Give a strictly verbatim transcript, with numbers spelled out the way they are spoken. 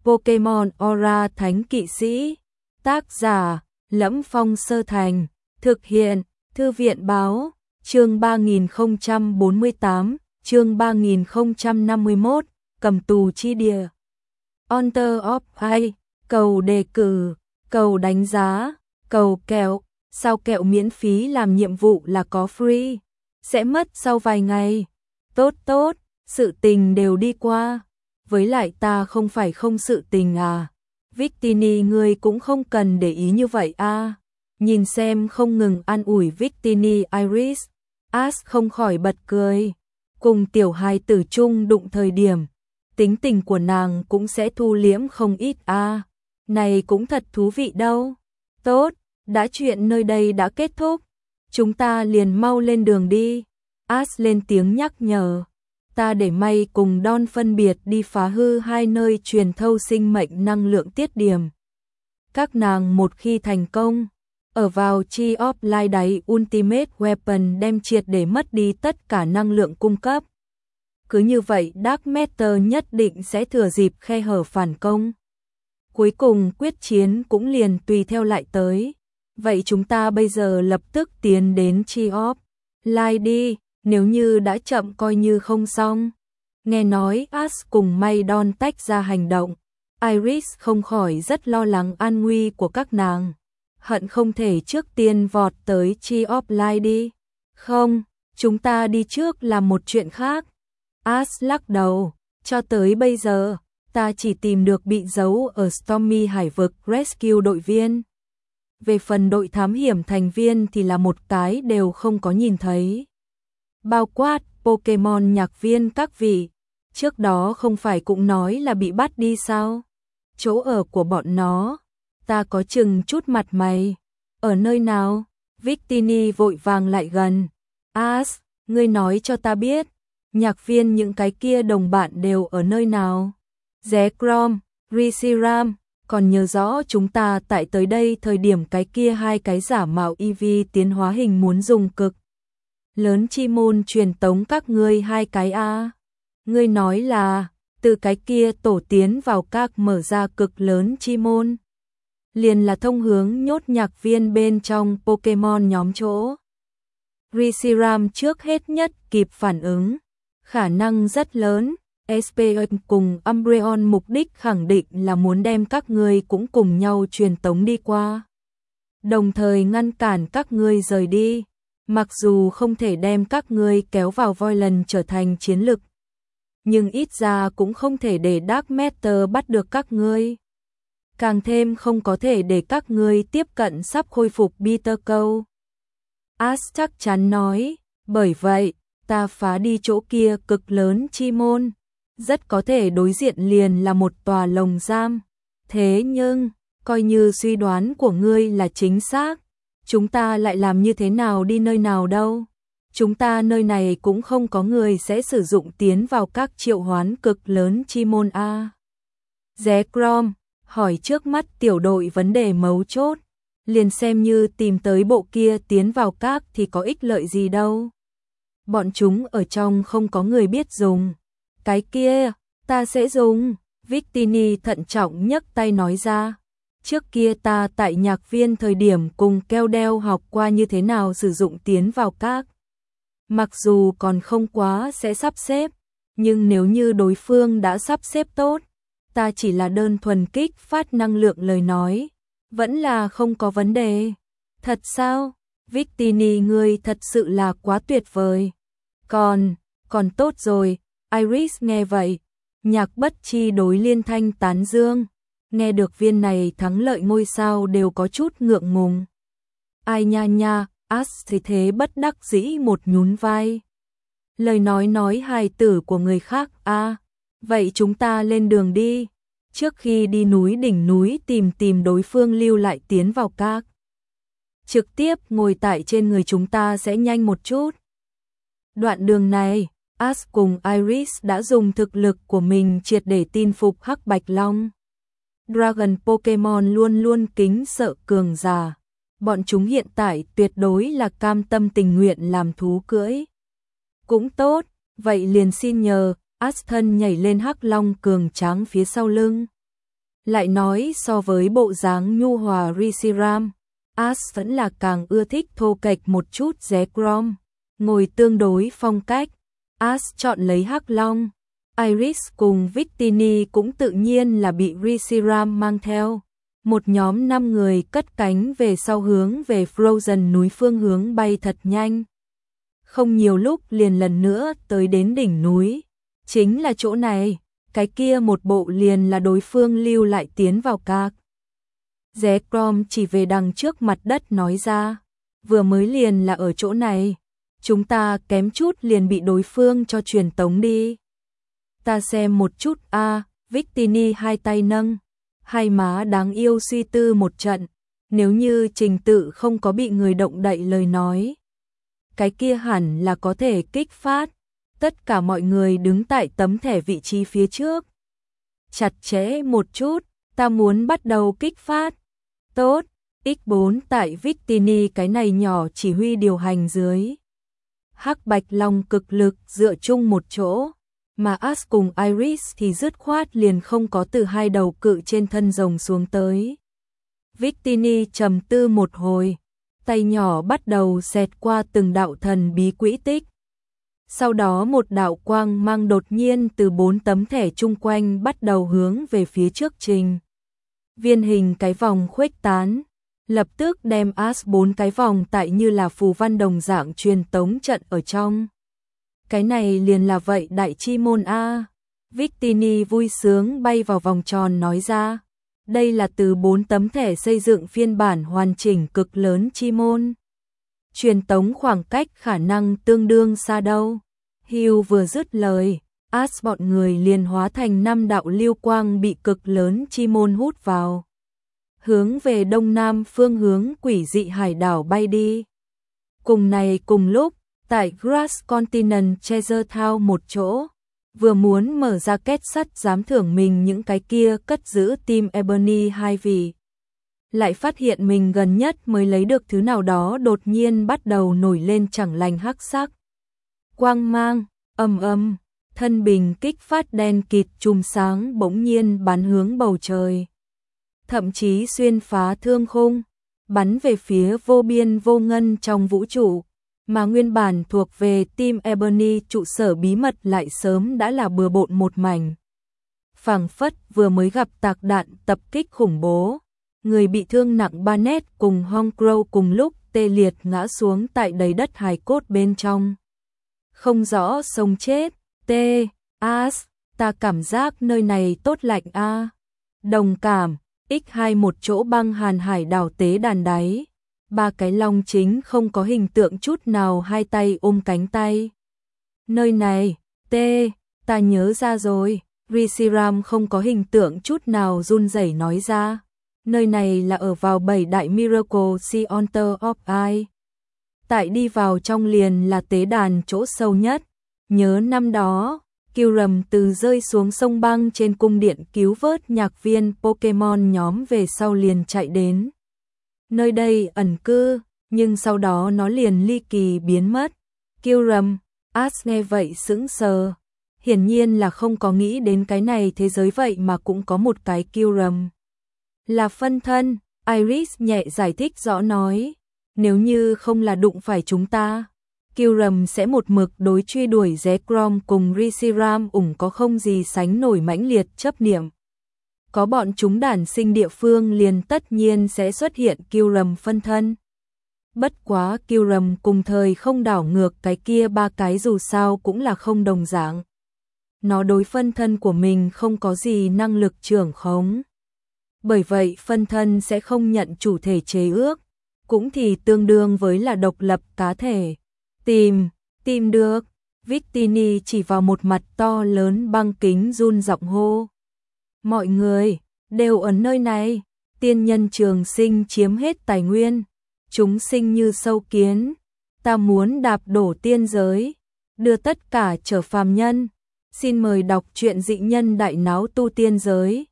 Pokemon Aura Thánh Kỵ Sĩ. Tác giả: Lẫm Phong Sơ Thành. Thực hiện: Thư viện Báo. Chương ba nghìn không trăm bốn mươi tám, chương ba nghìn không trăm năm mươi mốt, Cầm tù chi địa. Honor of Hay, cầu đề cử, cầu đánh giá, cầu kẹo. Sao kẹo miễn phí làm nhiệm vụ là có free? Sẽ mất sau vài ngày. Tốt tốt, sự tình đều đi qua. Với lại ta không phải không sự tình à. Victini ngươi cũng không cần để ý như vậy à. Nhìn xem không ngừng an ủi Victini Iris, Ash không khỏi bật cười. Cùng tiểu hài tử chung đụng thời điểm, tính tình của nàng cũng sẽ thu liễm không ít à. Này cũng thật thú vị đâu. Tốt, đã chuyện nơi đây đã kết thúc, chúng ta liền mau lên đường đi. Ash lên tiếng nhắc nhở. Ta để May cùng Don phân biệt đi phá hư hai nơi truyền thâu sinh mệnh năng lượng tiết điểm. Các nàng một khi thành công, ở vào Chi of Light đáy Ultimate Weapon đem triệt để mất đi tất cả năng lượng cung cấp. Cứ như vậy Dark Matter nhất định sẽ thừa dịp khe hở phản công. Cuối cùng quyết chiến cũng liền tùy theo lại tới. Vậy chúng ta bây giờ lập tức tiến đến Chi of Light đi, nếu như đã chậm coi như không xong. Nghe nói Ash cùng May Don tách ra hành động, Iris không khỏi rất lo lắng an nguy của các nàng. Hận không thể trước tiên vọt tới Chi of Light đi. Không, chúng ta đi trước làm một chuyện khác. Ash lắc đầu, cho tới bây giờ, ta chỉ tìm được bị giấu ở Stormy Hải vực Rescue đội viên. Về phần đội thám hiểm thành viên thì là một cái đều không có nhìn thấy. Bao quát Pokemon nhạc viên các vị, trước đó không phải cũng nói là bị bắt đi sao? Chỗ ở của bọn nó, ta có chừng chút mặt mày. Ở nơi nào? Victini vội vàng lại gần. Ash, ngươi nói cho ta biết, nhạc viên những cái kia đồng bạn đều ở nơi nào? Zekrom, Reshiram, còn nhớ rõ chúng ta tại tới đây thời điểm cái kia hai cái giả mạo e vê tiến hóa hình muốn dùng cực lớn chi môn truyền tống các ngươi hai cái a. À. Ngươi nói là từ cái kia tổ tiến vào các mở ra cực lớn chi môn, liền là thông hướng nhốt nhạc viên bên trong Pokemon nhóm chỗ. Reshiram trước hết nhất kịp phản ứng, khả năng rất lớn. ét pê ét cùng Umbreon mục đích khẳng định là muốn đem các ngươi cũng cùng nhau truyền tống đi qua, đồng thời ngăn cản các ngươi rời đi. Mặc dù không thể đem các ngươi kéo vào Voidland trở thành chiến lực, nhưng ít ra cũng không thể để Dark Matter bắt được các ngươi. Càng thêm không có thể để các ngươi tiếp cận sắp khôi phục Bitter Câu. Ash chắc chắn nói, bởi vậy, ta phá đi chỗ kia cực lớn chi môn, rất có thể đối diện liền là một tòa lồng giam. Thế nhưng, coi như suy đoán của ngươi là chính xác, chúng ta lại làm như thế nào đi nơi nào đâu? Chúng ta nơi này cũng không có người sẽ sử dụng tiến vào các triệu hoán cực lớn chi môn a. Zekrom hỏi trước mắt tiểu đội vấn đề mấu chốt, liền xem như tìm tới bộ kia tiến vào các thì có ích lợi gì đâu? Bọn chúng ở trong không có người biết dùng. Cái kia, ta sẽ dùng. Victini thận trọng nhấc tay nói ra. Trước kia ta tại nhạc viên thời điểm cùng keo đeo học qua như thế nào sử dụng tiến vào các. Mặc dù còn không quá sẽ sắp xếp, nhưng nếu như đối phương đã sắp xếp tốt, ta chỉ là đơn thuần kích phát năng lượng lời nói, vẫn là không có vấn đề. Thật sao? Victini ngươi thật sự là quá tuyệt vời. Còn, còn tốt rồi. Iris nghe vậy, nhạc bất chi đối liên thanh tán dương. Nghe được viên này thắng lợi ngôi sao đều có chút ngượng ngùng. Ai nha nha, Ash thì thế bất đắc dĩ một nhún vai. Lời nói nói hài tử của người khác a. À, vậy chúng ta lên đường đi. Trước khi đi núi đỉnh núi tìm tìm đối phương lưu lại tiến vào các. Trực tiếp ngồi tại trên người chúng ta sẽ nhanh một chút. Đoạn đường này, Ash cùng Iris đã dùng thực lực của mình triệt để tin phục Hắc Bạch Long. Dragon Pokemon luôn luôn kính sợ cường giả. Bọn chúng hiện tại tuyệt đối là cam tâm tình nguyện làm thú cưỡi. Cũng tốt, vậy liền xin nhờ, Ash thân nhảy lên Hắc Long cường tráng phía sau lưng. Lại nói so với bộ dáng nhu hòa Reshiram, Ash vẫn là càng ưa thích thô kệch một chút Zekrom. Ngồi tương đối phong cách, Ash chọn lấy Hắc Long. Iris cùng Victini cũng tự nhiên là bị Reshiram mang theo. Một nhóm năm người cất cánh về sau hướng về Frozen núi phương hướng bay thật nhanh. Không nhiều lúc liền lần nữa tới đến đỉnh núi. Chính là chỗ này, cái kia một bộ liền là đối phương lưu lại tiến vào các. Zekrom chỉ về đằng trước mặt đất nói ra, vừa mới liền là ở chỗ này, chúng ta kém chút liền bị đối phương cho truyền tống đi. Ta xem một chút a, à, Victini hai tay nâng, hai má đáng yêu suy tư một trận, nếu như trình tự không có bị người động đậy lời nói. Cái kia hẳn là có thể kích phát, tất cả mọi người đứng tại tấm thẻ vị trí phía trước. Chặt chẽ một chút, ta muốn bắt đầu kích phát. Tốt, ích bốn tại Victini cái này nhỏ chỉ huy điều hành dưới. Hắc Bạch Long cực lực dựa chung một chỗ, mà Ash cùng Iris thì dứt khoát liền không có từ hai đầu cự trên thân rồng xuống tới. Victini trầm tư một hồi, tay nhỏ bắt đầu xẹt qua từng đạo thần bí quỹ tích. Sau đó một đạo quang mang đột nhiên từ bốn tấm thẻ chung quanh bắt đầu hướng về phía trước trình. Viên hình cái vòng khuếch tán, lập tức đem Ash bốn cái vòng tại như là phù văn đồng dạng truyền tống trận ở trong. Cái này liền là vậy đại chi môn a. Victini vui sướng bay vào vòng tròn nói ra, đây là từ bốn tấm thẻ xây dựng phiên bản hoàn chỉnh cực lớn chi môn. Truyền tống khoảng cách khả năng tương đương xa đâu. Hugh vừa dứt lời, Ash bọn người liền hóa thành năm đạo lưu quang bị cực lớn chi môn hút vào. Hướng về đông nam phương hướng quỷ dị hải đảo bay đi. Cùng này cùng lúc, tại Grass Continent Treasure Town một chỗ, vừa muốn mở ra kết sắt dám thưởng mình những cái kia cất giữ Team Ebony hai vị. Lại phát hiện mình gần nhất mới lấy được thứ nào đó đột nhiên bắt đầu nổi lên chẳng lành hắc sắc. Quang mang, âm âm, thân bình kích phát đen kịt chùm sáng bỗng nhiên bắn hướng bầu trời. Thậm chí xuyên phá thương khung, bắn về phía vô biên vô ngân trong vũ trụ, mà nguyên bản thuộc về Team Ebony trụ sở bí mật lại sớm đã là bừa bộn một mảnh. Phảng phất vừa mới gặp tạc đạn tập kích khủng bố, người bị thương nặng Barnett cùng Hong Crow cùng lúc tê liệt ngã xuống tại đầy đất hài cốt bên trong. Không rõ sống chết, tê, Ash, ta cảm giác nơi này tốt lạnh a. Đồng cảm, ích hai một chỗ băng hàn hải đảo tế đàn đáy. Ba cái long chính không có hình tượng chút nào hai tay ôm cánh tay. Nơi này, tê, ta nhớ ra rồi, Reshiram không có hình tượng chút nào run rẩy nói ra. Nơi này là ở vào bảy đại Miracle Center of Eye. Tại đi vào trong liền là tế đàn chỗ sâu nhất. Nhớ năm đó, Kyurem từ rơi xuống sông băng trên cung điện cứu vớt nhạc viên Pokemon nhóm về sau liền chạy đến nơi đây ẩn cư, nhưng sau đó nó liền ly kỳ biến mất. Kyurem, Ash nghe vậy sững sờ, hiển nhiên là không có nghĩ đến cái này thế giới vậy mà cũng có một cái Kyurem. Là phân thân, Iris nhẹ giải thích rõ nói, nếu như không là đụng phải chúng ta, Kyurem sẽ một mực đối truy đuổi Zekrom cùng Reshiram ủng có không gì sánh nổi mãnh liệt chấp niệm. Có bọn chúng đản sinh địa phương liền tất nhiên sẽ xuất hiện Kyurem phân thân. Bất quá Kyurem cùng thời không đảo ngược cái kia ba cái dù sao cũng là không đồng dạng. Nó đối phân thân của mình không có gì năng lực trưởng khống. Bởi vậy phân thân sẽ không nhận chủ thể chế ước, cũng thì tương đương với là độc lập cá thể. Tìm, tìm được, Victini chỉ vào một mặt to lớn băng kính run giọng hô. Mọi người, đều ở nơi này, tiên nhân trường sinh chiếm hết tài nguyên, chúng sinh như sâu kiến, ta muốn đạp đổ tiên giới, đưa tất cả trở phàm nhân, xin mời đọc truyện dị nhân đại náo tu tiên giới.